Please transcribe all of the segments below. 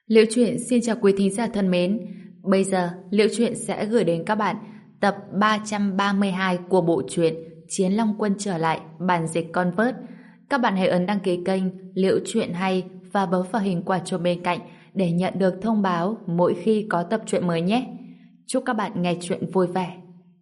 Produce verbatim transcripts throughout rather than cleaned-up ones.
Liễu Chuyện xin chào quý thính giả thân mến. Bây giờ, Liễu Chuyện sẽ gửi đến các bạn tập ba trăm ba mươi hai của bộ truyện Chiến Long Quân trở lại, bản dịch Convert. Các bạn hãy ấn đăng ký kênh Liễu Chuyện hay và bấm vào hình quả chuông bên cạnh để nhận được thông báo mỗi khi có tập truyện mới nhé. Chúc các bạn nghe truyện vui vẻ.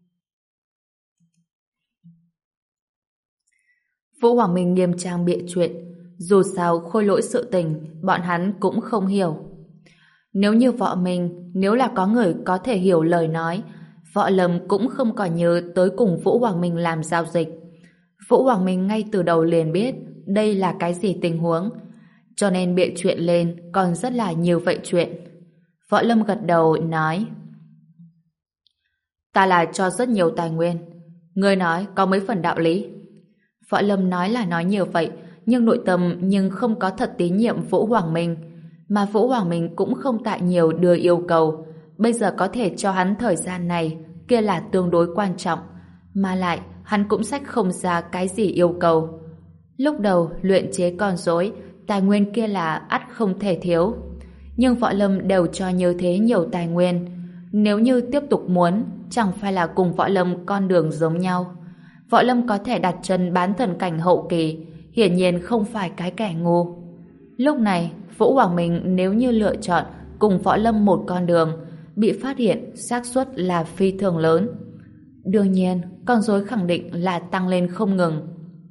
Vũ Hoàng Minh nghiêm trang bịa chuyện. Dù sao khôi lỗi sự tình, bọn hắn cũng không hiểu. Nếu như Võ Minh, nếu là có người có thể hiểu lời nói, Võ Lâm cũng không còn nhớ tới cùng Vũ Hoàng Minh làm giao dịch. Vũ Hoàng Minh ngay từ đầu liền biết đây là cái gì tình huống, cho nên bịa chuyện lên còn rất là nhiều vậy chuyện. Võ Lâm gật đầu nói: Ta là cho rất nhiều tài nguyên. Ngươi nói có mấy phần đạo lý. Võ Lâm nói là nói nhiều vậy, nhưng nội tâm nhưng không có thật tín nhiệm Vũ Hoàng Minh. Mà Vũ Hoàng Minh cũng không tại nhiều đưa yêu cầu. Bây giờ có thể cho hắn thời gian này, kia là tương đối quan trọng. Mà lại, hắn cũng xách không ra cái gì yêu cầu. Lúc đầu, luyện chế con rối, tài nguyên kia là ắt không thể thiếu. Nhưng Võ Lâm đều cho như thế nhiều tài nguyên. Nếu như tiếp tục muốn, chẳng phải là cùng Võ Lâm con đường giống nhau. Võ Lâm có thể đặt chân bán thần cảnh hậu kỳ, hiển nhiên không phải cái kẻ ngu. Lúc này, Vũ Hoàng Minh nếu như lựa chọn cùng Võ Lâm một con đường, bị phát hiện xác suất là phi thường lớn. Đương nhiên, con rối khẳng định là tăng lên không ngừng.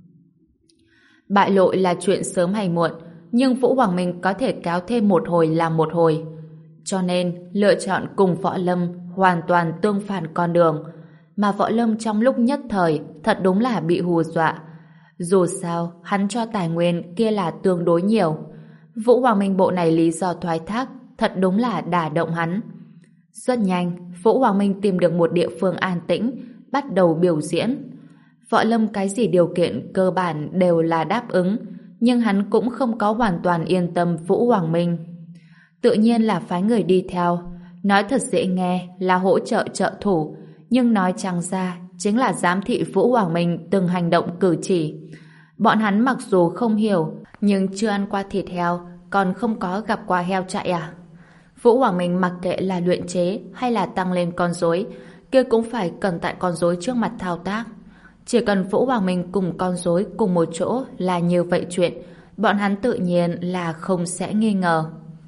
Bại lộ là chuyện sớm hay muộn, nhưng Vũ Hoàng Minh có thể kéo thêm một hồi là một hồi. Cho nên, lựa chọn cùng Võ Lâm hoàn toàn tương phản con đường, mà Võ Lâm trong lúc nhất thời thật đúng là bị hù dọa. Dù sao, hắn cho tài nguyên kia là tương đối nhiều. Vũ Hoàng Minh bộ này lý do thoái thác thật đúng là đả động hắn. Rất nhanh, Vũ Hoàng Minh tìm được một địa phương an tĩnh, bắt đầu biểu diễn. Võ Lâm cái gì điều kiện cơ bản đều là đáp ứng, nhưng hắn cũng không có hoàn toàn yên tâm Vũ Hoàng Minh. Tự nhiên là phái người đi theo. Nói thật dễ nghe là hỗ trợ trợ thủ, nhưng nói chẳng ra chính là giám thị Vũ Hoàng Minh từng hành động cử chỉ. Bọn hắn mặc dù không hiểu, nhưng chưa ăn qua thịt heo, còn không có gặp qua heo chạy à? Vũ Hoàng Minh mặc kệ là luyện chế hay là tăng lên con rối, kia cũng phải cần tại con rối trước mặt thao tác. Chỉ cần Vũ Hoàng Minh cùng con rối cùng một chỗ là như vậy chuyện, bọn hắn tự nhiên là không sẽ nghi ngờ.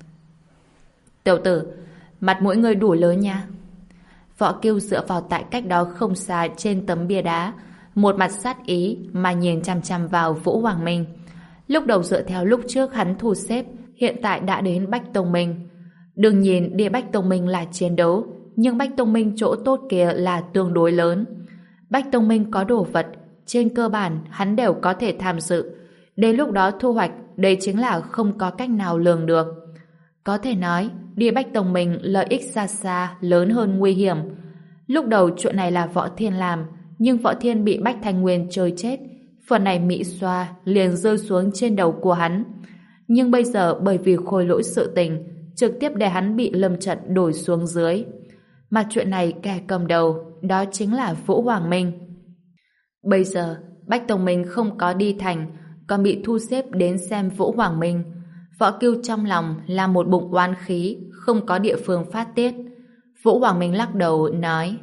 Tiểu tử, mặt mũi ngươi đủ lớn nha. Võ Kiêu dựa vào tại cách đó không xa trên tấm bia đá, một mặt sát ý mà nhìn chăm chăm vào Vũ Hoàng Minh. Lúc đầu dựa theo lúc trước hắn thu xếp, hiện tại đã đến Bách Tông Minh. Đừng nhìn đi Bách Tông Minh là chiến đấu, nhưng Bách Tông Minh chỗ tốt kia là tương đối lớn. Bách Tông Minh có đồ vật, trên cơ bản hắn đều có thể tham dự. Đến lúc đó thu hoạch, đây chính là không có cách nào lường được. Có thể nói, đi Bách Tông Minh lợi ích xa xa lớn hơn nguy hiểm. Lúc đầu chuyện này là Võ Thiên làm, nhưng Võ Thiên bị Bách Thanh Nguyên chơi chết, phần này Mỹ xoa liền rơi xuống trên đầu của hắn. Nhưng bây giờ bởi vì khôi lỗi sự tình, trực tiếp để hắn bị lâm trận đổi xuống dưới. Mà chuyện này kẻ cầm đầu, đó chính là Vũ Hoàng Minh. Bây giờ, Bách Tông Minh không có đi thành, còn bị thu xếp đến xem Vũ Hoàng Minh. Võ Kiêu trong lòng là một bụng oán khí, không có địa phương phát tiết. Vũ Hoàng Minh lắc đầu nói: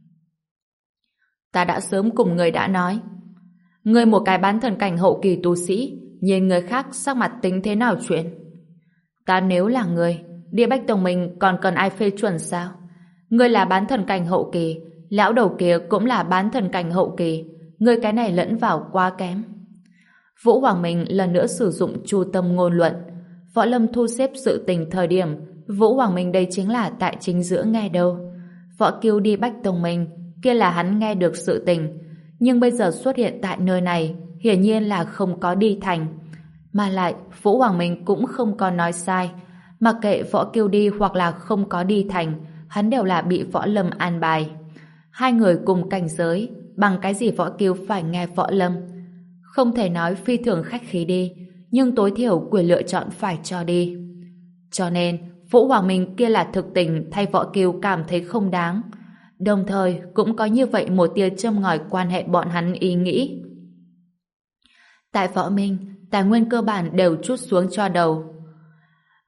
Ta đã sớm cùng người đã nói, người một cái bán thần cảnh hậu kỳ tu sĩ, nhìn người khác sắc mặt tính thế nào chuyện? Ta nếu là người, đi Bách Tông Minh còn cần ai phê chuẩn sao? Ngươi là bán thần cảnh hậu kỳ, lão đầu kia cũng là bán thần cảnh hậu kỳ, ngươi cái này lẫn vào quá kém. Vũ Hoàng Minh lần nữa sử dụng chu tâm ngôn luận. Võ Lâm thu xếp sự tình thời điểm, Vũ Hoàng Minh đây chính là tại chính giữa nghe đâu. Võ Kiêu đi Bách Tông Minh, kia là hắn nghe được sự tình, nhưng bây giờ xuất hiện tại nơi này, hiển nhiên là không có đi thành. Mà lại, Vũ Hoàng Minh cũng không có nói sai. Mặc kệ Võ Kiêu đi hoặc là không có đi thành, hắn đều là bị Võ Lâm an bài. Hai người cùng cảnh giới, bằng cái gì Võ Kiêu phải nghe Võ Lâm? Không thể nói phi thường khách khí đi, nhưng tối thiểu quyền lựa chọn phải cho đi. Cho nên, Vũ Hoàng Minh kia là thực tình thay Võ Kiêu cảm thấy không đáng. Đồng thời, cũng có như vậy một tia châm ngòi quan hệ bọn hắn ý nghĩ. Tại Võ Minh, tài nguyên cơ bản đều trút xuống cho đầu.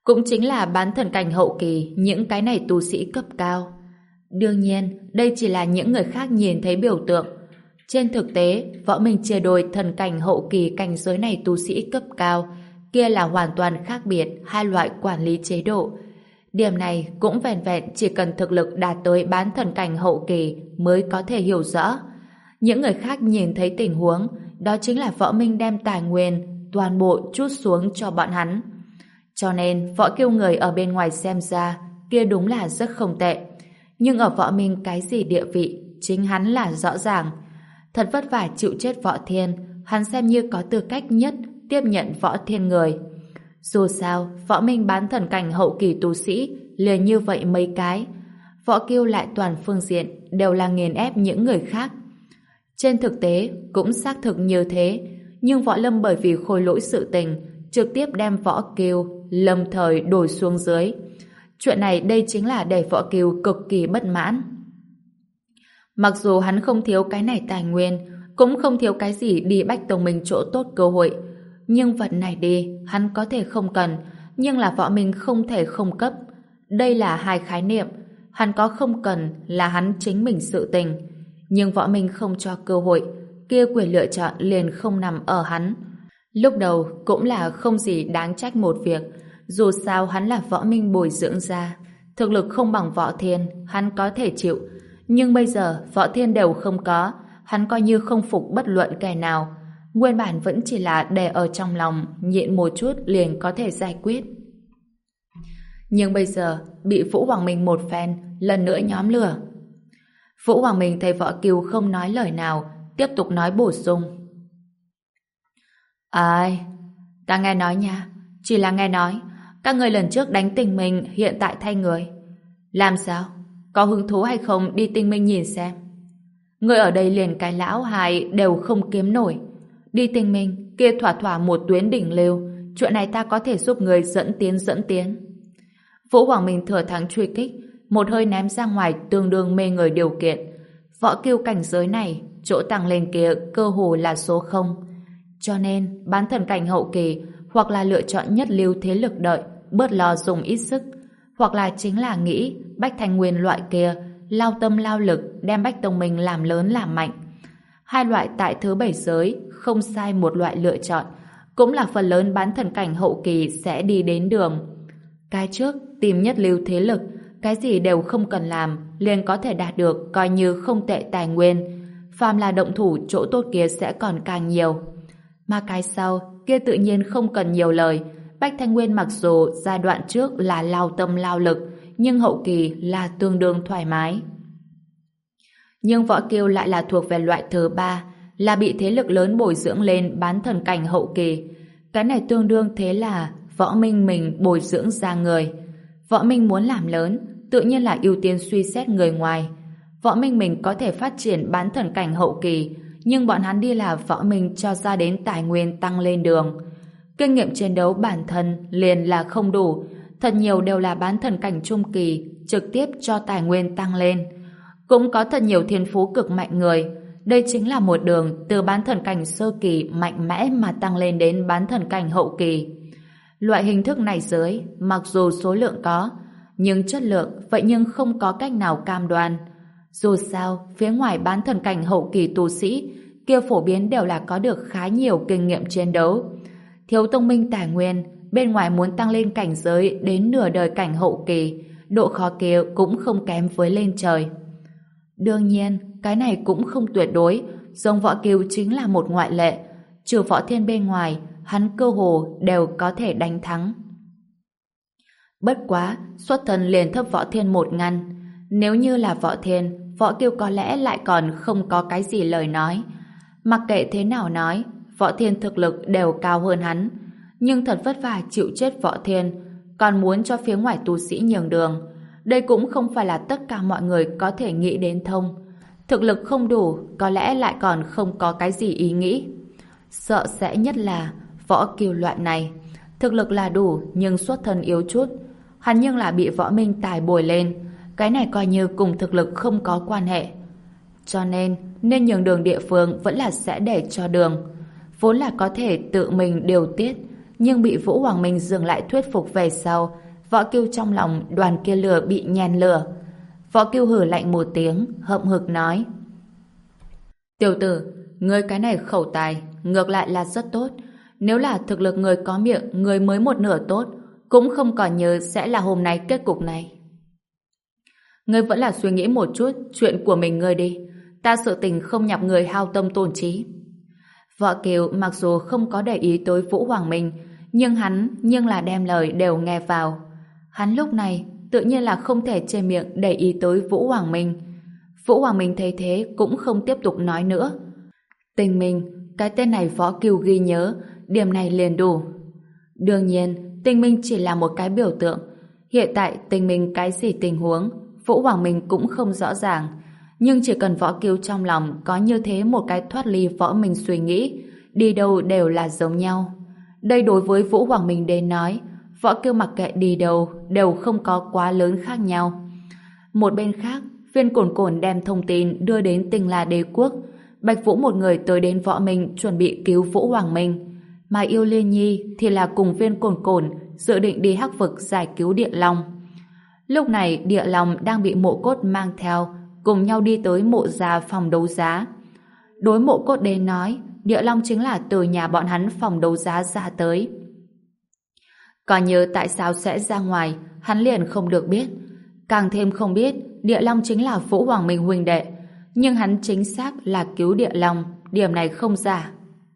Cũng chính là bán thần cảnh hậu kỳ, những cái này tu sĩ cấp cao. Đương nhiên, đây chỉ là những người khác nhìn thấy biểu tượng. Trên thực tế, Võ Minh chia đôi thần cảnh hậu kỳ cảnh giới này tu sĩ cấp cao, kia là hoàn toàn khác biệt hai loại quản lý chế độ. Điểm này cũng vẹn vẹn chỉ cần thực lực đạt tới bán thần cảnh hậu kỳ mới có thể hiểu rõ. Những người khác nhìn thấy tình huống, đó chính là Võ Minh đem tài nguyên toàn bộ trút xuống cho bọn hắn. Cho nên Võ Kiêu người ở bên ngoài xem ra kia đúng là rất không tệ. Nhưng ở Võ Minh cái gì địa vị, chính hắn là rõ ràng. Thật vất vả chịu chết Võ Thiên, hắn xem như có tư cách nhất tiếp nhận Võ Thiên người. Dù sao, Võ Minh bán thần cảnh hậu kỳ tu sĩ liền như vậy mấy cái. Võ Kiêu lại toàn phương diện đều là nghiền ép những người khác. Trên thực tế cũng xác thực như thế, nhưng Võ Lâm bởi vì khôi lỗi sự tình trực tiếp đem Võ Kiêu lâm thời đổi xuống dưới. Chuyện này đây chính là để Võ Kiêu cực kỳ bất mãn. Mặc dù hắn không thiếu cái này tài nguyên, cũng không thiếu cái gì đi Bách Tông Minh chỗ tốt cơ hội, nhưng vật này đi hắn có thể không cần, nhưng là Võ Minh không thể không cấp. Đây là hai khái niệm. Hắn có không cần là hắn chính mình sự tình, nhưng Võ Minh không cho cơ hội, kia quyền lựa chọn liền không nằm ở hắn. Lúc đầu cũng là không gì đáng trách một việc, dù sao hắn là Võ Minh bồi dưỡng ra, thực lực không bằng Võ Thiên, hắn có thể chịu. Nhưng bây giờ Võ Thiên đều không có, hắn coi như không phục bất luận kẻ nào. Nguyên bản vẫn chỉ là để ở trong lòng, nhịn một chút liền có thể giải quyết. Nhưng bây giờ bị Vũ Hoàng Minh một phen, lần nữa nhóm lửa. Vũ Hoàng Minh thấy Võ Kiều không nói lời nào, tiếp tục nói bổ sung. Ai, ta nghe nói nha, chỉ là nghe nói, các người lần trước đánh Tinh Minh hiện tại thay người. Làm sao? Có hứng thú hay không đi Tinh Minh nhìn xem? Người ở đây liền cái lão hài đều không kiếm nổi. Đi Tinh Minh, kia thỏa thỏa một tuyến đỉnh lưu, chuyện này ta có thể giúp người dẫn tiến dẫn tiến. Vũ Hoàng Minh thừa thắng truy kích, một hơi ném ra ngoài tương đương mê người điều kiện. Võ Kiêu cảnh giới này, chỗ tăng lên kia cơ hồ là số không. Cho nên, bán thần cảnh hậu kỳ hoặc là lựa chọn nhất lưu thế lực đợi, bớt lo dùng ít sức, hoặc là chính là nghĩ Bách Thanh Nguyên loại kia lao tâm lao lực đem Bách Tông Minh làm lớn làm mạnh. Hai loại tại thứ bảy giới không sai một loại lựa chọn, cũng là phần lớn bán thần cảnh hậu kỳ sẽ đi đến đường. Cái trước tìm nhất lưu thế lực, cái gì đều không cần làm liền có thể đạt được coi như không tệ tài nguyên, phàm là động thủ chỗ tốt kia sẽ còn càng nhiều. Mà cái sau kia tự nhiên không cần nhiều lời. Bách Thanh Nguyên mặc dù giai đoạn trước là lao tâm lao lực, nhưng hậu kỳ là tương đương thoải mái. Nhưng Võ Kiêu lại là thuộc về loại thứ ba, là bị thế lực lớn bồi dưỡng lên bán thần cảnh hậu kỳ. Cái này tương đương thế là Võ Minh mình bồi dưỡng ra người. Võ Minh muốn làm lớn, tự nhiên là ưu tiên suy xét người ngoài. Võ Minh mình có thể phát triển bán thần cảnh hậu kỳ, nhưng bọn hắn đi là Võ Minh cho ra đến tài nguyên tăng lên đường. Kinh nghiệm chiến đấu bản thân liền là không đủ, thật nhiều đều là bán thần cảnh trung kỳ, trực tiếp cho tài nguyên tăng lên. Cũng có thật nhiều thiên phú cực mạnh người. Đây chính là một đường từ bán thần cảnh sơ kỳ mạnh mẽ mà tăng lên đến bán thần cảnh hậu kỳ. Loại hình thức này dưới, mặc dù số lượng có, nhưng chất lượng vậy nhưng không có cách nào cam đoan. Dù sao, phía ngoài bán thần cảnh hậu kỳ tu sĩ, kia phổ biến đều là có được khá nhiều kinh nghiệm chiến đấu. Thiếu tông minh tài nguyên, bên ngoài muốn tăng lên cảnh giới đến nửa đời cảnh hậu kỳ, độ khó kia cũng không kém với lên trời. Đương nhiên, cái này cũng không tuyệt đối, giống Võ Kiêu chính là một ngoại lệ. Trừ Võ Thiên bên ngoài, hắn cơ hồ đều có thể đánh thắng. Bất quá, xuất thân liền thấp Võ Thiên một ngăn. Nếu như là Võ Thiên, Võ Kiêu có lẽ lại còn không có cái gì lời nói. Mặc kệ thế nào nói, Võ Thiên thực lực đều cao hơn hắn. Nhưng thật vất vả chịu chết Võ Thiên, còn muốn cho phía ngoài tu sĩ nhường đường. Đây cũng không phải là tất cả mọi người có thể nghĩ đến thông. Thực lực không đủ, có lẽ lại còn không có cái gì ý nghĩ. Sợ sẽ nhất là Võ Kiêu loại này. Thực lực là đủ, nhưng xuất thân yếu chút. Hắn nhưng là bị Võ Minh tài bồi lên. Cái này coi như cùng thực lực không có quan hệ. Cho nên, nên nhường đường địa phương vẫn là sẽ để cho đường. Vốn là có thể tự mình điều tiết. nhưng bị Vũ Hoàng Minh dừng lại thuyết phục về sau. Võ Kiêu trong lòng đoàn kia lửa bị nhen lửa. Võ Kiêu hừ lạnh một tiếng, hậm hực nói: Tiểu tử, ngươi cái này khẩu tài ngược lại là rất tốt. Nếu là thực lực người có miệng, người mới một nửa tốt, cũng không còn nhớ sẽ là hôm nay kết cục này. Ngươi vẫn là suy nghĩ một chút chuyện của mình ngươi đi. Ta sự tình không nhọc người hao tâm tổn trí. Võ Kiều mặc dù không có để ý tới Vũ Hoàng Minh, nhưng hắn nhưng là đem lời đều nghe vào. Hắn lúc này tự nhiên là không thể chê miệng để ý tới Vũ Hoàng Minh. Vũ Hoàng Minh thấy thế cũng không tiếp tục nói nữa. Tình Minh, cái tên này Võ Kiều ghi nhớ, điểm này liền đủ. Đương nhiên, Tình Minh chỉ là một cái biểu tượng. Hiện tại Tình Minh cái gì tình huống, Vũ Hoàng Minh cũng không rõ ràng. Nhưng chỉ cần Võ Kiều trong lòng có như thế một cái thoát ly Võ Minh suy nghĩ, đi đâu đều là giống nhau. Đây đối với Vũ Hoàng Minh đến nói, Võ Kiều mặc kệ đi đâu đều không có quá lớn khác nhau. Một bên khác, Viên Cổn Cổn đem thông tin đưa đến Tinh La Đế Quốc. Bạch Vũ một người tới đến Võ Minh chuẩn bị cứu Vũ Hoàng Minh, mà Yêu Liên Nhi thì là cùng Viên Cổn Cổn dự định đi Hắc Vực giải cứu Địa Long. Lúc này Địa Long đang bị Mộ Cốt mang theo, cùng nhau đi tới mộ gia phòng đấu giá. Đối Mộ Cốt đến nói, Địa Long chính là từ nhà bọn hắn phòng đấu giá ra tới. Còn nhớ tại sao sẽ ra ngoài, hắn liền không được biết. Càng thêm không biết, Địa Long chính là Vũ Hoàng Minh huynh đệ. Nhưng hắn chính xác là cứu Địa Long, điểm này không giả.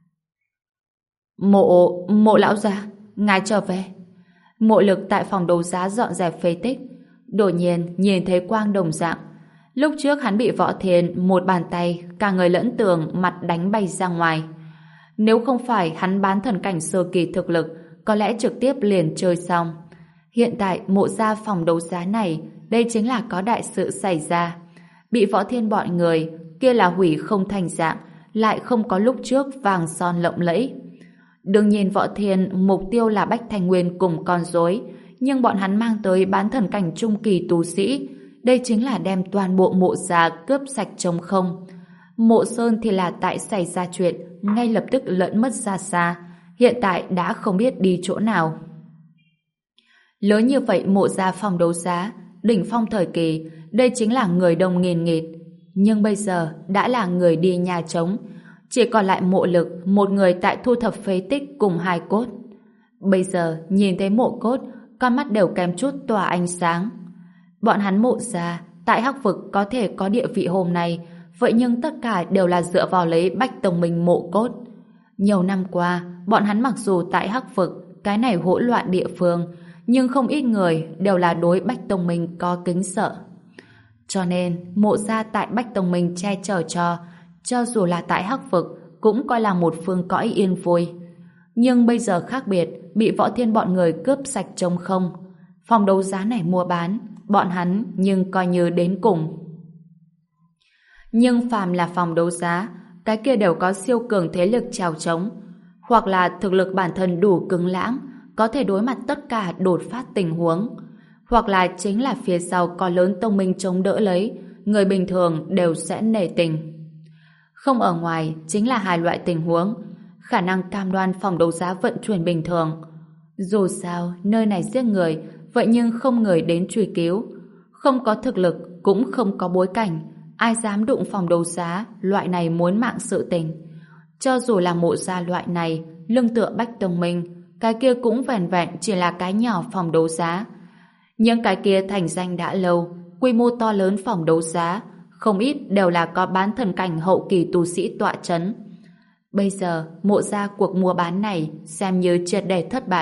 Mộ, mộ lão gia, ngài trở về. Mộ Lực tại phòng đấu giá dọn dẹp phế tích, đột nhiên nhìn thấy quang đồng dạng. Lúc trước hắn bị Võ Thiên một bàn tay, cả người lẫn tường mặt đánh bay ra ngoài. Nếu không phải hắn bán thần cảnh sơ kỳ thực lực, có lẽ trực tiếp liền chơi xong. Hiện tại mộ gia phòng đấu giá này, đây chính là có đại sự xảy ra. Bị Võ Thiên bọn người, kia là hủy không thành dạng, lại không có lúc trước vàng son lộng lẫy. Đương nhiên Võ Thiên mục tiêu là Bách Thành Nguyên cùng con rối, nhưng bọn hắn mang tới bán thần cảnh trung kỳ tu sĩ, đây chính là đem toàn bộ mộ gia cướp sạch trống không. Mộ Sơn thì là tại xảy ra chuyện, ngay lập tức lẫn mất ra xa, hiện tại đã không biết đi chỗ nào. Lớn như vậy mộ gia phòng đấu giá, đỉnh phong thời kỳ, đây chính là người đông nghìn nghịt. Nhưng bây giờ đã là người đi nhà trống, chỉ còn lại Mộ Lực, một người tại thu thập phế tích cùng hai cốt. Bây giờ nhìn thấy Mộ Cốt, con mắt đều kém chút tỏa ánh sáng. Bọn hắn Mộ gia tại Hắc Vực có thể có địa vị hôm nay, vậy nhưng tất cả đều là dựa vào lấy Bách Tông Minh Mộ Cốt. Nhiều năm qua, bọn hắn mặc dù tại Hắc Vực, cái này hỗn loạn địa phương, nhưng không ít người đều là đối Bách Tông Minh có kính sợ. Cho nên, Mộ gia tại Bách Tông Minh che chở cho, cho dù là tại Hắc Vực, cũng coi là một phương cõi yên vui. Nhưng bây giờ khác biệt, bị Võ Thiên bọn người cướp sạch trống không. Phòng đấu giá này mua bán, bọn hắn nhưng coi như đến cùng. Nhưng phàm là phòng đấu giá, cái kia đều có siêu cường thế lực chèo chống, hoặc là thực lực bản thân đủ cứng lãng, có thể đối mặt tất cả đột phát tình huống, hoặc là chính là phía sau có lớn tông minh chống đỡ lấy, người bình thường đều sẽ nể tình. Không ở ngoài chính là hai loại tình huống, khả năng cam đoan phòng đấu giá vận chuyển bình thường. Dù sao, nơi này giết người, vậy nhưng không người đến truy cứu. Không có thực lực, cũng không có bối cảnh, ai dám đụng phòng đấu giá, loại này muốn mạng sự tình. Cho dù là Mộ gia loại này, lưng tựa Bách Tông Minh, cái kia cũng vẻn vẹn chỉ là cái nhỏ phòng đấu giá. Những cái kia thành danh đã lâu, quy mô to lớn phòng đấu giá, không ít đều là có bán thần cảnh hậu kỳ tu sĩ tọa chấn. Bây giờ, Mộ gia cuộc mua bán này xem như triệt để thất bại.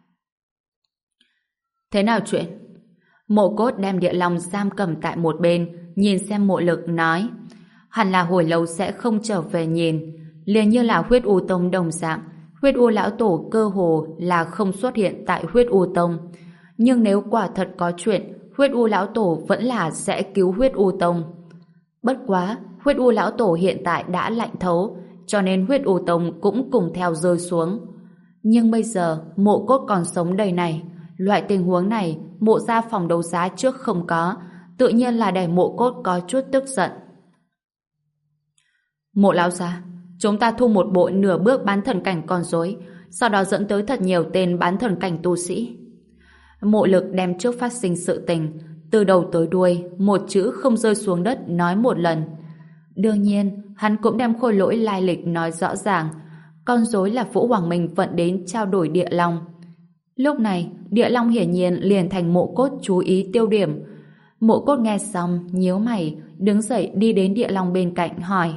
Thế nào chuyện? Mộ Cốt đem Địa Long giam cầm tại một bên, nhìn xem Mộ Lực nói, hẳn là hồi lâu sẽ không trở về nhìn, liền như là Huyết U Tông đồng dạng. Huyết U lão tổ cơ hồ là không xuất hiện tại Huyết U Tông, nhưng nếu quả thật có chuyện, Huyết U lão tổ vẫn là sẽ cứu Huyết U Tông. Bất quá, Huyết U lão tổ hiện tại đã lạnh thấu, cho nên Huyết U Tông cũng cùng theo rơi xuống. Nhưng bây giờ, Mộ Cốt còn sống đây này, loại tình huống này, Mộ gia phòng đấu giá trước không có, tự nhiên là để Mộ Cốt có chút tức giận. Mộ lão gia, chúng ta thu một bộ nửa bước bán thần cảnh con rối, sau đó dẫn tới thật nhiều tên bán thần cảnh tu sĩ. Mộ Lực đem trước phát sinh sự tình, từ đầu tới đuôi, một chữ không rơi xuống đất nói một lần. Đương nhiên, hắn cũng đem khôi lỗi lai lịch nói rõ ràng, con rối là Vũ Hoàng Minh vận đến trao đổi địa long. Lúc này, địa long hiển nhiên liền thành Mộ Cốt chú ý tiêu điểm. Mộ Cốt nghe xong, nhíu mày, đứng dậy đi đến địa long bên cạnh hỏi.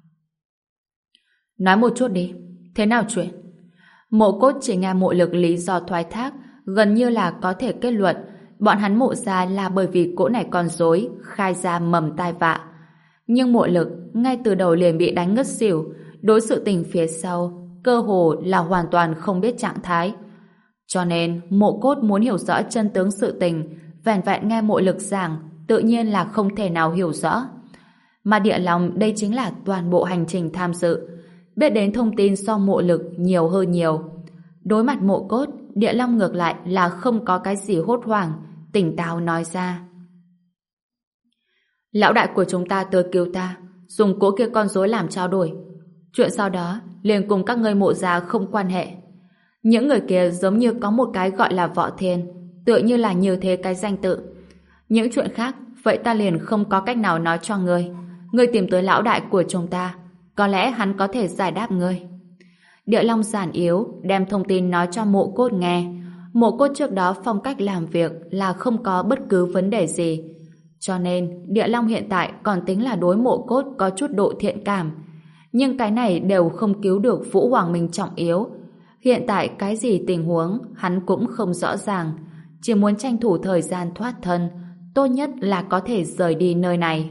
Nói một chút đi, thế nào chuyện? Mộ Cốt chỉ nghe Mộ Lực lý do thoái thác, gần như là có thể kết luận bọn hắn Mộ gia là bởi vì cỗ này con rối khai ra mầm tai vạ. Nhưng Mộ Lực ngay từ đầu liền bị đánh ngất xỉu, đối sự tình phía sau cơ hồ là hoàn toàn không biết trạng thái. Cho nên Mộ Cốt muốn hiểu rõ chân tướng sự tình, vẻn vẹn nghe Mộ Lực giảng tự nhiên là không thể nào hiểu rõ. Mà địa long đây chính là toàn bộ hành trình tham dự, biết đến thông tin so Mộ Lực nhiều hơn nhiều. Đối mặt Mộ Cốt, địa long ngược lại là không có cái gì hốt hoảng, tỉnh táo nói ra. Lão đại của chúng ta tới cứu ta, dùng cỗ kia con rối làm trao đổi. Chuyện sau đó liền cùng các ngươi Mộ gia không quan hệ. Những người kia giống như có một cái gọi là Võ Thiên, tựa như là như thế cái danh tự. Những chuyện khác, vậy ta liền không có cách nào nói cho ngươi. Ngươi tìm tới lão đại của chúng ta, có lẽ hắn có thể giải đáp ngươi. Địa long giản yếu, đem thông tin nói cho Mộ Cốt nghe. Mộ Cốt trước đó phong cách làm việc là không có bất cứ vấn đề gì. Cho nên, địa long hiện tại còn tính là đối Mộ Cốt có chút độ thiện cảm. Nhưng cái này đều không cứu được Vũ Hoàng Minh trọng yếu. Hiện tại cái gì tình huống hắn cũng không rõ ràng, chỉ muốn tranh thủ thời gian thoát thân, tốt nhất là có thể rời đi nơi này.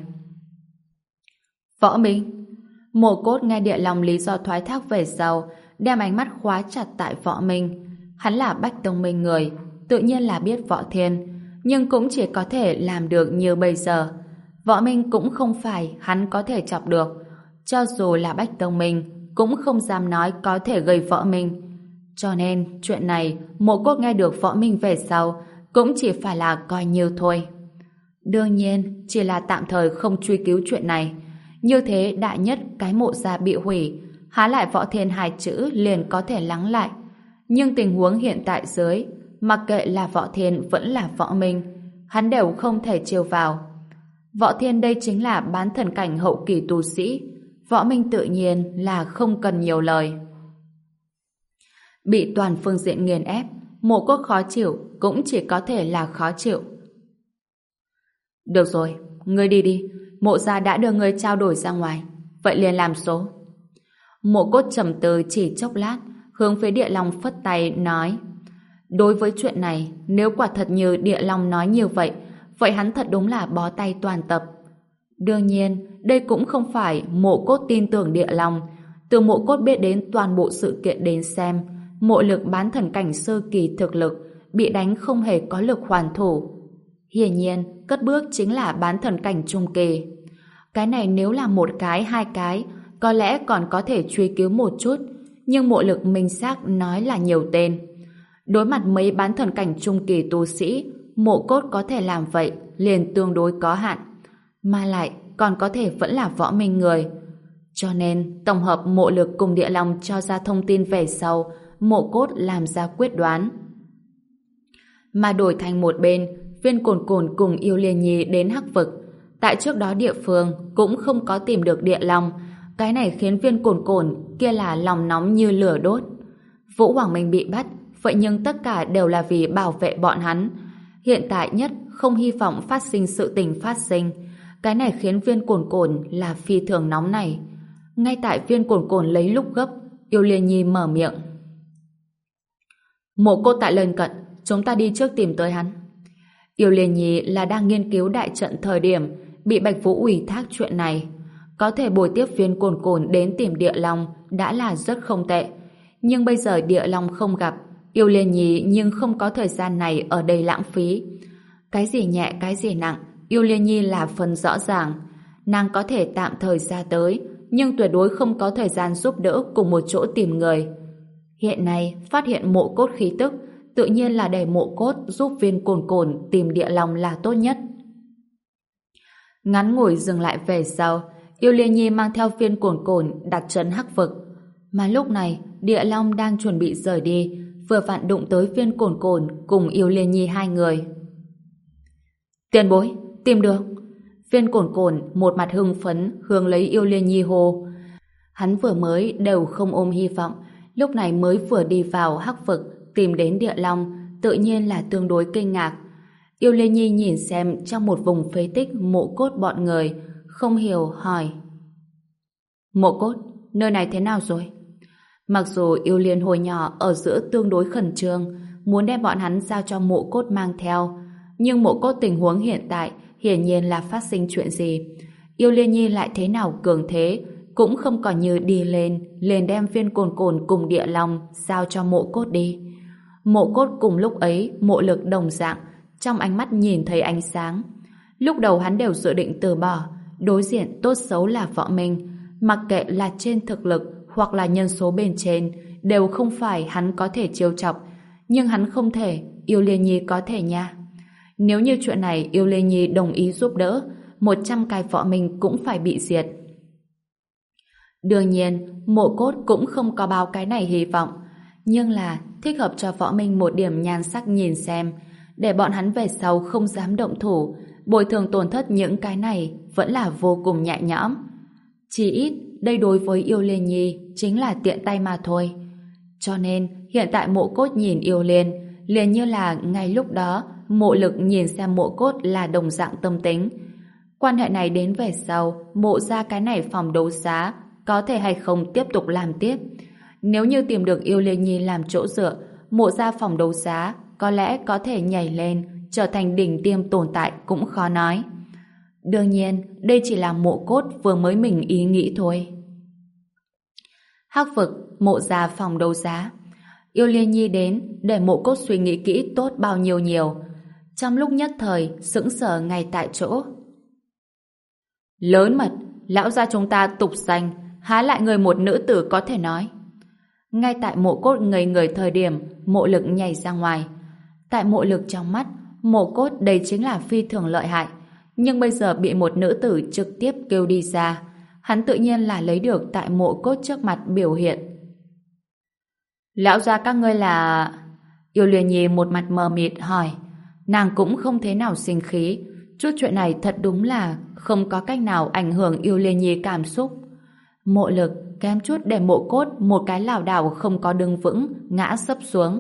Võ Minh. Mộ Cốt nghe địa long lý do thoái thác về sau, đem ánh mắt khóa chặt tại Võ Minh. Hắn là Bách Tông Minh người, tự nhiên là biết Võ Thiên, nhưng cũng chỉ có thể làm được như bây giờ. Võ Minh cũng không phải hắn có thể chọc được, cho dù là Bách Tông Minh cũng không dám nói có thể gây Võ Minh. Cho nên chuyện này Mộ Cốt nghe được Võ Minh về sau cũng chỉ phải là coi như thôi. Đương nhiên chỉ là tạm thời không truy cứu chuyện này. Như thế đại nhất cái Mộ gia bị hủy, há lại Võ Thiên hai chữ liền có thể lắng lại. Nhưng tình huống hiện tại dưới, mặc kệ là Võ Thiên vẫn là Võ Minh, hắn đều không thể chiêu vào. Võ Thiên đây chính là bán thần cảnh hậu kỳ tu sĩ, Võ Minh tự nhiên là không cần nhiều lời. Bị toàn phương diện nghiền ép, Mộ Cốt khó chịu cũng chỉ có thể là khó chịu. Được rồi, ngươi đi đi, Mộ gia đã đưa ngươi trao đổi ra ngoài, vậy liền làm số. Mộ Cốt trầm tư chỉ chốc lát, hướng phía địa long phất tay nói: đối với chuyện này, nếu quả thật như địa long nói như vậy, vậy hắn thật đúng là bó tay toàn tập. Đương nhiên, đây cũng không phải Mộ Cốt tin tưởng địa long. Từ Mộ Cốt biết đến toàn bộ sự kiện đến xem, Mộ Lực bán thần cảnh sơ kỳ thực lực, bị đánh không hề có lực hoàn thủ. Hiển nhiên, cất bước chính là bán thần cảnh trung kỳ. Cái này nếu là một cái, hai cái, có lẽ còn có thể truy cứu một chút, nhưng Mộ Lực minh xác nói là nhiều tên. Đối mặt mấy bán thần cảnh trung kỳ tu sĩ, Mộ Cốt có thể làm vậy liền tương đối có hạn, mà lại còn có thể vẫn là Võ Minh người. Cho nên, tổng hợp Mộ Lực cùng địa long cho ra thông tin về sau, Mộ Cốt làm ra quyết đoán. Mà đổi thành một bên, Viên Cồn Cồn cùng Yêu Liên Nhi đến Hắc Vực. Tại trước đó địa phương cũng không có tìm được địa long, cái này khiến Viên Cồn Cồn kia là lòng nóng như lửa đốt. Vũ Hoàng Minh bị bắt, vậy nhưng tất cả đều là vì bảo vệ bọn hắn. Hiện tại nhất không hy vọng phát sinh sự tình phát sinh. Cái này khiến Viên Cồn Cồn là phi thường nóng này. Ngay tại Viên Cồn Cồn lấy lúc gấp, Yêu Liên Nhi mở miệng: Mộ Cốt tại lân cận, chúng ta đi trước tìm tới hắn. Yêu Liên Nhi là đang nghiên cứu đại trận thời điểm bị Bạch Vũ ủy thác chuyện này. Có thể bồi tiếp Viên Cồn Cồn đến tìm địa long đã là rất không tệ. Nhưng bây giờ địa long không gặp, Yêu Liên Nhi nhưng không có thời gian này ở đây lãng phí. Cái gì nhẹ cái gì nặng, Yêu Liên Nhi là phần rõ ràng. Nàng có thể tạm thời ra tới, nhưng tuyệt đối không có thời gian giúp đỡ cùng một chỗ tìm người. Hiện nay, phát hiện Mộ Cốt khí tức, tự nhiên là để Mộ Cốt giúp Viên Cồn Cồn tìm địa long là tốt nhất. Ngắn ngủi dừng lại về sau, Yêu Liên Nhi mang theo Viên Cồn Cồn đặt chân Hắc Vực. Mà lúc này, Địa Long đang chuẩn bị rời đi, vừa vặn đụng tới Viên Cổn Cổn cùng Yêu Liên Nhi hai người. Tiền bối, tìm được. Viên Cổn Cổn một mặt hưng phấn hướng lấy Yêu Liên Nhi hô. Hắn vừa mới đều không ôm hy vọng, lúc này mới vừa đi vào hắc vực tìm đến Địa Long, tự nhiên là tương đối kinh ngạc. Yêu Liên Nhi nhìn xem trong một vùng phế tích mộ cốt bọn người, không hiểu hỏi. Mộ cốt, nơi này thế nào rồi? Mặc dù Yêu Liên hồi nhỏ ở giữa tương đối khẩn trương, muốn đem bọn hắn giao cho mộ cốt mang theo, nhưng mộ cốt tình huống hiện tại hiển nhiên là phát sinh chuyện gì. Yêu Liên Nhi lại thế nào cường thế, cũng không còn như đi lên, liền đem Viên Cổn Cổn cùng Địa Long giao cho mộ cốt đi. Mộ cốt cùng lúc ấy, mộ lực đồng dạng, trong ánh mắt nhìn thấy ánh sáng. Lúc đầu hắn đều dự định từ bỏ, đối diện tốt xấu là võ minh, mặc kệ là trên thực lực hoặc là nhân số bên trên, đều không phải hắn có thể trêu chọc, nhưng hắn không thể, Yêu Liên Nhi có thể nha. Nếu như chuyện này Yêu Liên Nhi đồng ý giúp đỡ, một trăm cái võ minh cũng phải bị diệt. Đương nhiên, mộ cốt cũng không có bao cái này hy vọng, nhưng là thích hợp cho võ minh một điểm nhan sắc nhìn xem, để bọn hắn về sau không dám động thủ, bồi thường tổn thất những cái này vẫn là vô cùng nhẹ nhõm. Chỉ ít, đây đối với Yêu Liên Nhi chính là tiện tay mà thôi. Cho nên, hiện tại mộ cốt nhìn Yêu Liên, liền như là ngay lúc đó, mộ lực nhìn xem mộ cốt là đồng dạng tâm tính. Quan hệ này đến về sau, mộ ra cái này phòng đấu giá, có thể hay không tiếp tục làm tiếp. Nếu như tìm được Yêu Liên Nhi làm chỗ dựa, mộ ra phòng đấu giá có lẽ có thể nhảy lên, trở thành đỉnh tiêm tồn tại cũng khó nói. Đương nhiên, đây chỉ là mộ cốt vừa mới mình ý nghĩ thôi. Hắc vực, mộ ra phòng đấu giá. Yêu Liên Nhi đến để mộ cốt suy nghĩ kỹ tốt bao nhiêu nhiều. Trong lúc nhất thời, sững sờ ngay tại chỗ. Lớn mật, lão gia chúng ta tục danh, há lại người một nữ tử có thể nói. Ngay tại mộ cốt ngây người thời điểm, mộ lực nhảy ra ngoài. Tại mộ lực trong mắt, mộ cốt đây chính là phi thường lợi hại, nhưng bây giờ bị một nữ tử trực tiếp kêu đi ra, hắn tự nhiên là lấy được tại mộ cốt trước mặt biểu hiện. Lão gia các ngươi là... Yêu Liên Nhi một mặt mờ mịt hỏi. Nàng cũng không thế nào sinh khí, chút chuyện này thật đúng là không có cách nào ảnh hưởng Yêu Liên Nhi cảm xúc. Mộ lực kém chút để mộ cốt một cái lảo đảo không có đứng vững, ngã sấp xuống.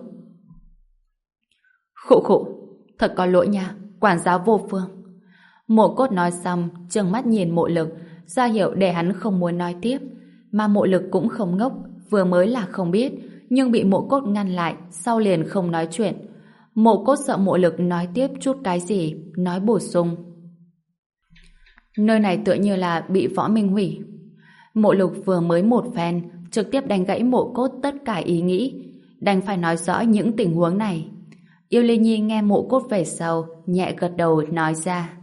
Khụ khụ, thật có lỗi nha, quản giáo vô phương. Mộ cốt nói xong, trừng mắt nhìn mộ lực, ra hiệu để hắn không muốn nói tiếp. Mà mộ lực cũng không ngốc, vừa mới là không biết, nhưng bị mộ cốt ngăn lại, sau liền không nói chuyện. Mộ cốt sợ mộ lực nói tiếp chút cái gì, nói bổ sung. Nơi này tựa như là bị võ minh hủy. Mộ lực vừa mới một phen, trực tiếp đánh gãy mộ cốt tất cả ý nghĩ, đành phải nói rõ những tình huống này. Yêu Liên Nhi nghe mộ cốt về sau, nhẹ gật đầu nói ra.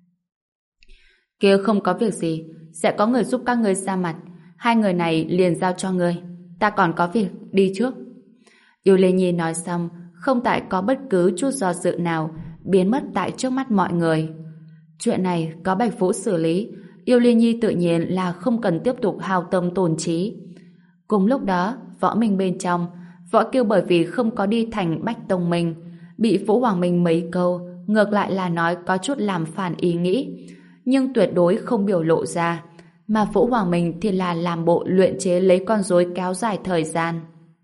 Kia không có việc gì, sẽ có người giúp các ngươi ra mặt, hai người này liền giao cho ngươi, ta còn có việc, đi trước. Yêu Liên Nhi nói xong, không tại có bất cứ chút do dự nào, biến mất tại trước mắt mọi người. Chuyện này có Bạch Vũ xử lý, Yêu Liên Nhi tự nhiên là không cần tiếp tục hao tâm tổn trí. Cùng lúc đó, võ minh bên trong, Võ Kiêu bởi vì không có đi thành Bách Tông Minh, bị Vũ Hoàng Minh mấy câu, ngược lại là nói có chút làm phản ý nghĩ, nhưng tuyệt đối không biểu lộ ra, mà Vũ Hoàng Minh thì là làm bộ luyện chế lấy con rối kéo dài thời gian.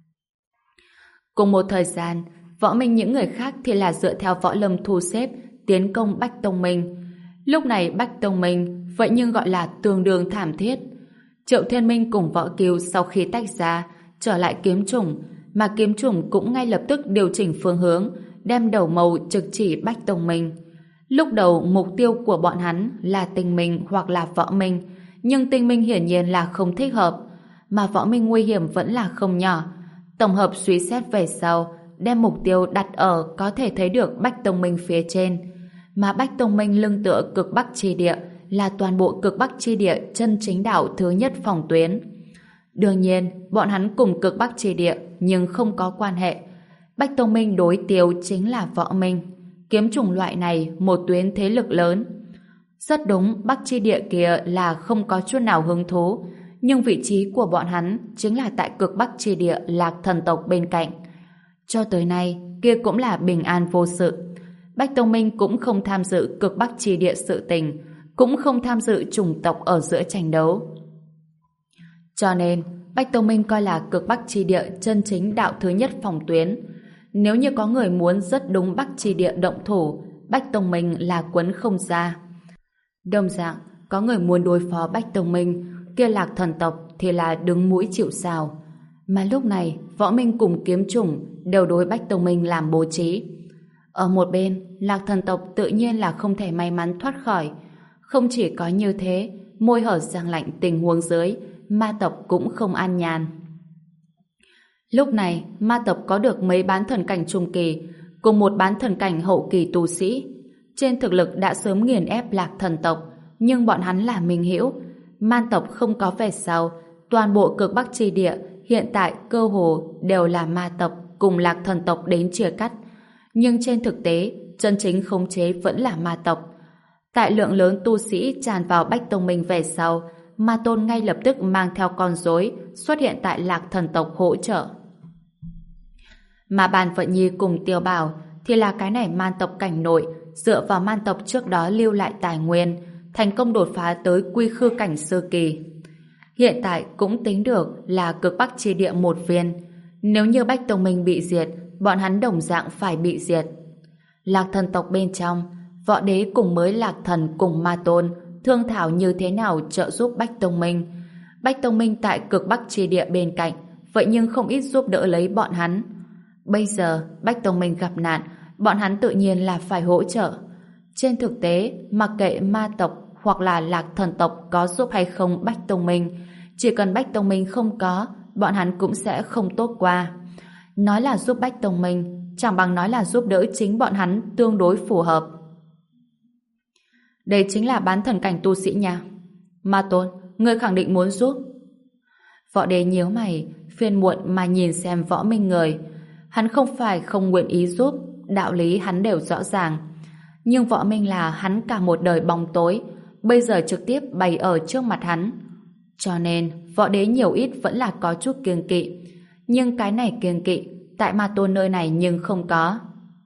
Cùng một thời gian, võ minh những người khác thì là dựa theo võ lâm thu xếp tiến công Bách Tông Minh. Lúc này Bách Tông Minh vậy nhưng gọi là tương đương thảm thiết. Triệu Thiên Minh cùng Võ Kiêu sau khi tách ra trở lại kiếm chủng, mà kiếm chủng cũng ngay lập tức điều chỉnh phương hướng, đem đầu mâu trực chỉ Bách Tông Minh. Lúc đầu mục tiêu của bọn hắn là Tinh Minh hoặc là Võ Minh, nhưng Tinh Minh hiển nhiên là không thích hợp, mà Võ Minh nguy hiểm vẫn là không nhỏ. Tổng hợp suy xét về sau, đem mục tiêu đặt ở có thể thấy được Bách Tông Minh phía trên, mà Bách Tông Minh lưng tựa cực Bắc chi địa là toàn bộ cực Bắc chi địa chân chính đạo thứ nhất phòng tuyến. Đương nhiên, bọn hắn cùng cực Bắc chi địa nhưng không có quan hệ. Bách Tông Minh đối tiêu chính là Võ Minh, kiếm chủng loại này một tuyến thế lực lớn. Rất đúng, Bắc chi địa kia là không có chút nào hứng thú, nhưng vị trí của bọn hắn chính là tại cực bắc chi địa Lạc Thần tộc bên cạnh. Cho tới nay, kia cũng là bình an vô sự. Bách Tông Minh cũng không tham dự cực bắc chi địa sự tình, cũng không tham dự chủng tộc ở giữa tranh đấu. Cho nên, Bách Tông Minh coi là cực bắc chi địa chân chính đạo thứ nhất phòng tuyến. Nếu như có người muốn rất đúng bắc chi địa động thủ, Bách Tông Minh là quấn không ra. Đồng dạng, có người muốn đối phó Bách Tông Minh, kia Lạc Thần tộc thì là đứng mũi chịu sào. Mà lúc này, Võ Minh cùng Kiếm Chủng đều đối Bách Tông Minh làm bố trí. Ở một bên, Lạc Thần tộc tự nhiên là không thể may mắn thoát khỏi. Không chỉ có như thế, môi hở răng lạnh tình huống dưới, ma tộc cũng không an nhàn. Lúc này, ma tộc có được mấy bán thần cảnh trung kỳ, cùng một bán thần cảnh hậu kỳ tu sĩ. Trên thực lực đã sớm nghiền ép Lạc Thần tộc, nhưng bọn hắn là minh hữu. Man tộc không có về sau, toàn bộ cực bắc chi địa hiện tại cơ hồ đều là ma tộc cùng Lạc Thần tộc đến chia cắt. Nhưng trên thực tế, chân chính khống chế vẫn là ma tộc. Tại lượng lớn tu sĩ tràn vào Bách Tông Minh về sau, Ma Tôn ngay lập tức mang theo con rối xuất hiện tại Lạc Thần tộc hỗ trợ. Mà Bàn Vận Nhi cùng Tiêu Bảo thì là cái này man tộc cảnh nội, dựa vào man tộc trước đó lưu lại tài nguyên, thành công đột phá tới quy khư cảnh sơ kỳ. Hiện tại cũng tính được là cực bắc chi địa một viên. Nếu như Bách Tông Minh bị diệt, bọn hắn đồng dạng phải bị diệt. Lạc Thần tộc bên trong, Võ Đế cùng mới Lạc Thần cùng Ma Tôn thương thảo như thế nào trợ giúp Bách Tông Minh. Bách Tông Minh tại cực bắc chi địa bên cạnh, vậy nhưng không ít giúp đỡ lấy bọn hắn. Bây giờ, Bách Tông Minh gặp nạn, bọn hắn tự nhiên là phải hỗ trợ. Trên thực tế, mặc kệ ma tộc hoặc là Lạc Thần tộc có giúp hay không Bách Tông Minh, chỉ cần Bách Tông Minh không có, bọn hắn cũng sẽ không tốt qua. Nói là giúp Bách Tông Minh, chẳng bằng nói là giúp đỡ chính bọn hắn tương đối phù hợp. Đây chính là bán thần cảnh tu sĩ nha. Ma Tôn, ngươi khẳng định muốn giúp. Võ Đế nhíu mày, phiền muộn mà nhìn xem Võ Minh người. Hắn không phải không nguyện ý giúp, đạo lý hắn đều rõ ràng. Nhưng Võ Minh là hắn cả một đời bóng tối, bây giờ trực tiếp bày ở trước mặt hắn. Cho nên, Võ Đế nhiều ít vẫn là có chút kiêng kỵ. Nhưng cái này kiêng kỵ, tại Ma Tôn nơi này nhưng không có.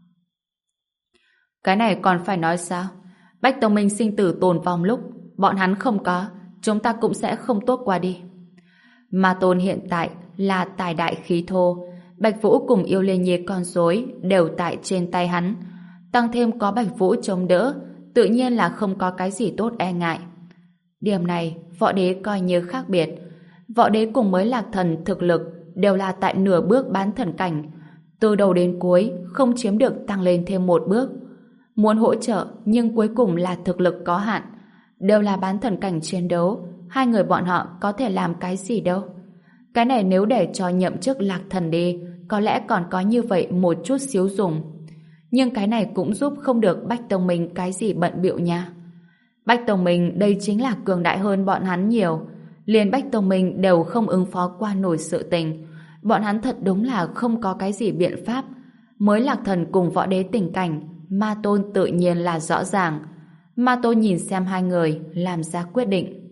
Cái này còn phải nói sao? Bách Tông Minh sinh tử tồn vong lúc, bọn hắn không có, chúng ta cũng sẽ không tốt qua đi. Ma Tôn hiện tại là tài đại khí thô, Bạch Vũ cùng Yêu Liên Nhi con rối đều tại trên tay hắn. Tăng thêm có Bạch Vũ chống đỡ, tự nhiên là không có cái gì tốt e ngại. Điểm này, Võ Đế coi như khác biệt. Võ Đế cùng mới Lạc Thần thực lực đều là tại nửa bước bán thần cảnh. Từ đầu đến cuối, không chiếm được tăng lên thêm một bước. Muốn hỗ trợ, nhưng cuối cùng là thực lực có hạn. Đều là bán thần cảnh chiến đấu, hai người bọn họ có thể làm cái gì đâu. Cái này nếu để cho nhậm chức Lạc Thần đi, có lẽ còn có như vậy một chút xíu dùng. Nhưng cái này cũng giúp không được Bách Tông Minh cái gì bận bịu nha. Bách Tông Minh đây chính là cường đại hơn bọn hắn nhiều. Liền Bách Tông Minh đều không ứng phó qua nổi sự tình. Bọn hắn thật đúng là không có cái gì biện pháp. Mới Lạc Thần cùng Võ Đế tình cảnh, Ma Tôn tự nhiên là rõ ràng. Ma Tôn nhìn xem hai người, làm ra quyết định.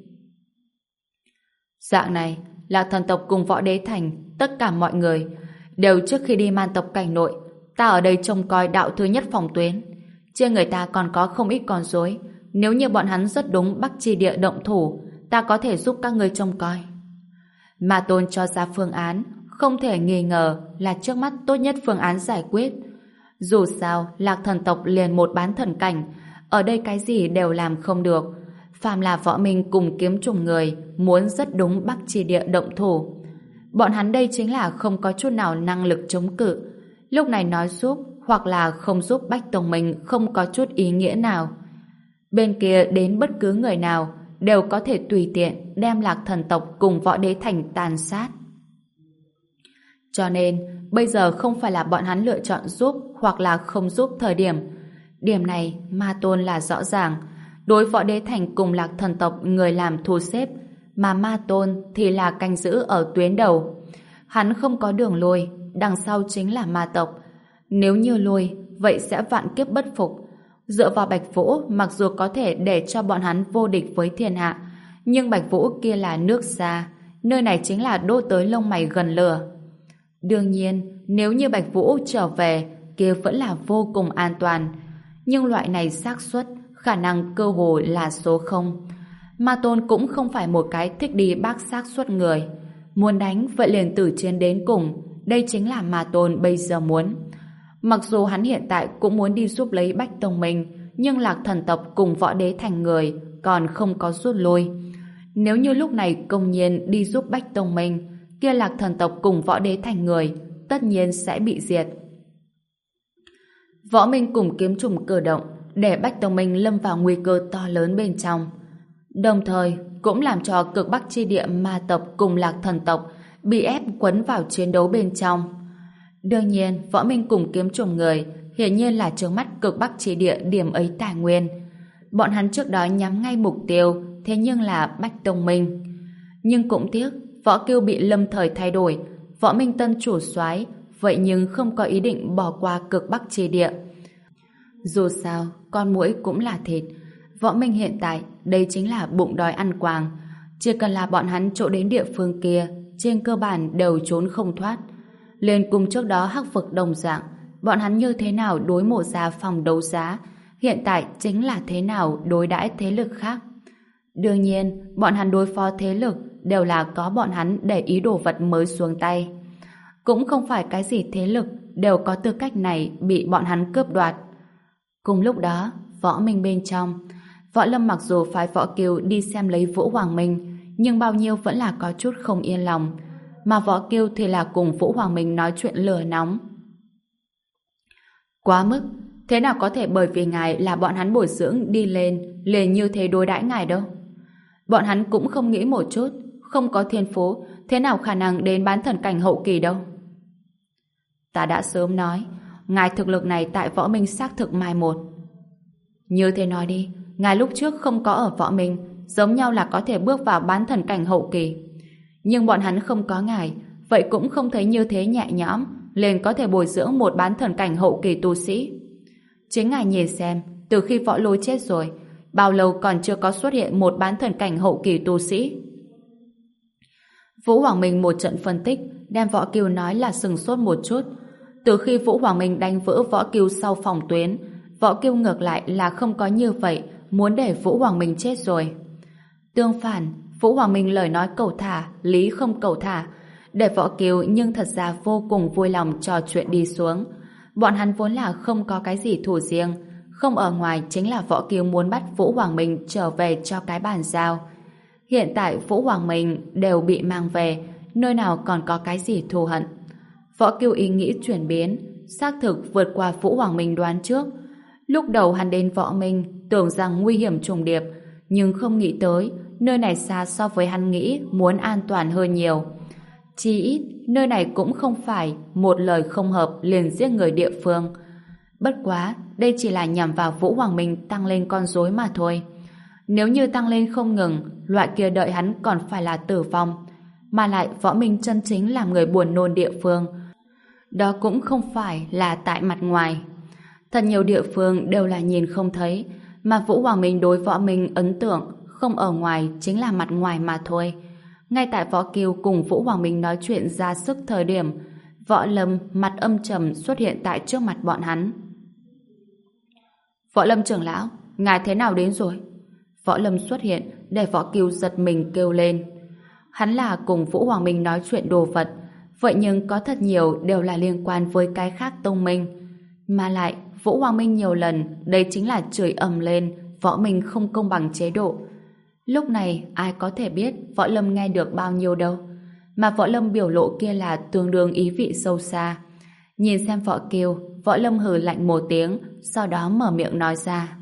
Dạng này, Lạc Thần tộc cùng Võ Đế thành, tất cả mọi người đều trước khi đi man tộc cảnh nội, ta ở đây trông coi đạo thứ nhất phòng tuyến. Trên người ta còn có không ít con rối, nếu như bọn hắn rất đúng Bắc Chi địa động thủ, ta có thể giúp các ngươi trông coi. Ma Tôn cho ra phương án, không thể nghi ngờ là trước mắt tốt nhất phương án giải quyết. Dù sao, Lạc Thần tộc liền một bán thần cảnh, ở đây cái gì đều làm không được. Phàm là Võ Minh cùng Kiếm Chủng người muốn rất đúng Bắc Chi địa động thủ. Bọn hắn đây chính là không có chút nào năng lực chống cự. Lúc này nói giúp hoặc là không giúp Bách Tông Minh không có chút ý nghĩa nào. Bên kia đến bất cứ người nào đều có thể tùy tiện đem Lạc Thần tộc cùng Võ Đế thành tàn sát. Cho nên, bây giờ không phải là bọn hắn lựa chọn giúp hoặc là không giúp thời điểm. Điểm này, Ma Tôn là rõ ràng. Đối Võ Đế thành cùng Lạc Thần tộc người làm thu xếp, mà Ma Tôn thì là canh giữ ở tuyến đầu. Hắn không có đường lui, đằng sau chính là ma tộc. Nếu như lui, vậy sẽ vạn kiếp bất phục. Dựa vào Bạch Vũ, mặc dù có thể để cho bọn hắn vô địch với thiên hạ, nhưng Bạch Vũ kia là nước xa. nơi này chính là đốt tới lông mày gần lửa. Đương nhiên, nếu như Bạch Vũ trở về, kia vẫn là vô cùng an toàn. Nhưng loại này xác suất, khả năng cơ hồ là số không. Ma Tôn cũng không phải một cái thích đi bác xác suất người. Muốn đánh, vậy liền tử chiến đến cùng. Đây chính là Ma Tôn bây giờ muốn. Mặc dù hắn hiện tại cũng muốn đi giúp lấy Bách Tông Minh, nhưng Lạc Thần tộc cùng Võ Đế Thành người còn không có rút lui. Nếu như lúc này công nhiên đi giúp Bách Tông Minh, kia Lạc Thần tộc cùng Võ Đế Thành người tất nhiên sẽ bị diệt. Võ Minh cùng kiếm trùng cử động để Bách Tông Minh lâm vào nguy cơ to lớn bên trong. Đồng thời cũng làm cho cực Bắc chi địa ma tộc cùng Lạc Thần tộc bị ép quấn vào chiến đấu bên trong. Đương nhiên, Võ Minh cùng kiếm trùng người hiển nhiên là trướng mắt cực Bắc chi địa điểm ấy tài nguyên. Bọn hắn trước đó nhắm ngay mục tiêu, thế nhưng là Bách Tông Minh. Nhưng cũng tiếc, Võ Kiêu bị lâm thời thay đổi, Võ Minh tân chủ soái, vậy nhưng không có ý định bỏ qua cực Bắc chi địa. Dù sao, con muỗi cũng là thịt. Võ Minh hiện tại, đây chính là bụng đói ăn quàng. Chỉ cần là bọn hắn chỗ đến địa phương kia, trên cơ bản đều trốn không thoát. Lên cùng trước đó hắc vực đồng dạng, bọn hắn như thế nào đối mộ ra phòng đấu giá, hiện tại chính là thế nào đối đãi thế lực khác. Đương nhiên, bọn hắn đối phó thế lực đều là có bọn hắn để ý đồ vật mới xuống tay. Cũng không phải cái gì thế lực đều có tư cách này bị bọn hắn cướp đoạt. Cùng lúc đó, Võ Minh bên trong, Võ Lâm mặc dù phái Võ Kiều đi xem lấy Vũ Hoàng Minh, nhưng bao nhiêu vẫn là có chút không yên lòng. Mà Võ Kiều thì là cùng Vũ Hoàng Minh nói chuyện lửa nóng. Quá mức, thế nào có thể bởi vì ngài là bọn hắn bồi dưỡng đi lên, liền như thế đối đãi ngài đâu. Bọn hắn cũng không nghĩ một chút, không có thiên phú, thế nào khả năng đến bán thần cảnh hậu kỳ đâu. Ta đã sớm nói, ngài thực lực này tại Võ Minh xác thực mai một. Như thế nói đi, ngài lúc trước không có ở Võ Minh, giống nhau là có thể bước vào bán thần cảnh hậu kỳ. Nhưng bọn hắn không có ngài, vậy cũng không thấy như thế nhẹ nhõm, liền có thể bồi dưỡng một bán thần cảnh hậu kỳ tu sĩ. Chính ngài nhìn xem, từ khi Võ Lôi chết rồi, bao lâu còn chưa có xuất hiện một bán thần cảnh hậu kỳ tu sĩ. Vũ Hoàng Minh một trận phân tích, đem Võ Kiều nói là sừng sốt một chút. Từ khi Vũ Hoàng Minh đánh vỡ Võ Kiều sau phòng tuyến, Võ Kiều ngược lại là không có như vậy, muốn để Vũ Hoàng Minh chết rồi. Tương phản, Vũ Hoàng Minh lời nói cầu thả, lý không cầu thả, để Võ Kiều nhưng thật ra vô cùng vui lòng trò chuyện đi xuống. Bọn hắn vốn là không có cái gì thù riêng, không ở ngoài chính là Võ Kiều muốn bắt Vũ Hoàng Minh trở về cho cái bàn giao. Hiện tại Vũ Hoàng Minh đều bị mang về, nơi nào còn có cái gì thù hận. Võ Kiều ý nghĩ chuyển biến, xác thực vượt qua Vũ Hoàng Minh đoán trước. Lúc đầu hắn đến Võ Minh tưởng rằng nguy hiểm trùng điệp, nhưng không nghĩ tới nơi này xa so với hắn nghĩ muốn an toàn hơn nhiều. Chỉ ít nơi này cũng không phải một lời không hợp liền giết người địa phương. Bất quá, đây chỉ là nhằm vào Vũ Hoàng Minh tăng lên con rối mà thôi. Nếu như tăng lên không ngừng, loại kia đợi hắn còn phải là tử vong. Mà lại Võ Minh chân chính làm người buồn nôn địa phương. Đó cũng không phải là tại mặt ngoài. Thật nhiều địa phương đều là nhìn không thấy, mà Vũ Hoàng Minh đối Võ Minh ấn tượng không ở ngoài chính là mặt ngoài mà thôi. Ngay tại Võ Kiều cùng Vũ Hoàng Minh nói chuyện ra sức thời điểm, Võ Lâm mặt âm trầm xuất hiện tại trước mặt bọn hắn. Võ Lâm trưởng lão, ngài thế nào đến rồi? Võ Lâm xuất hiện để Võ Kiều giật mình kêu lên. Hắn là cùng Vũ Hoàng Minh nói chuyện đồ vật, vậy nhưng có thật nhiều đều là liên quan với cái khác tông minh. Mà lại, Vũ Hoàng Minh nhiều lần, đây chính là chửi ầm lên Võ Minh không công bằng chế độ. Lúc này, ai có thể biết Võ Lâm nghe được bao nhiêu đâu. Mà Võ Lâm biểu lộ kia là tương đương ý vị sâu xa. Nhìn xem Võ Kiều, Võ Lâm hừ lạnh một tiếng, sau đó mở miệng nói ra.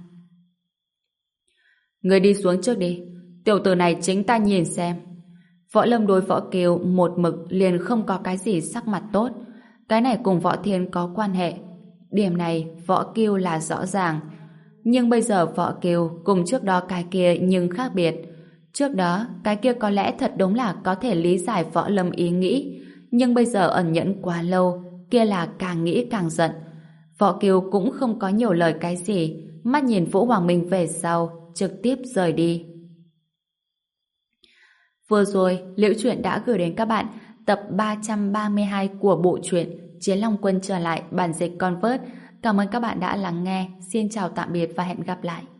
Người đi xuống trước đi, tiểu tử này chính ta nhìn xem. Võ Lâm đối Võ Kiều một mực liền không có cái gì sắc mặt tốt. Cái này cùng Võ Thiên có quan hệ. Điểm này Võ Kiều là rõ ràng. Nhưng bây giờ Võ Kiều cùng trước đó cái kia nhưng khác biệt. Trước đó cái kia có lẽ thật đúng là có thể lý giải Võ Lâm ý nghĩ, nhưng bây giờ ẩn nhẫn quá lâu, kia là càng nghĩ càng giận. Võ Kiều cũng không có nhiều lời cái gì, mắt nhìn Vũ Hoàng Minh về sau, trực tiếp rời đi. Vừa rồi, Liễu Chuyện đã gửi đến các bạn tập ba trăm ba mươi hai của bộ truyện Chiến Long Quân trở lại bản dịch Convert. Cảm ơn các bạn đã lắng nghe. Xin chào tạm biệt và hẹn gặp lại.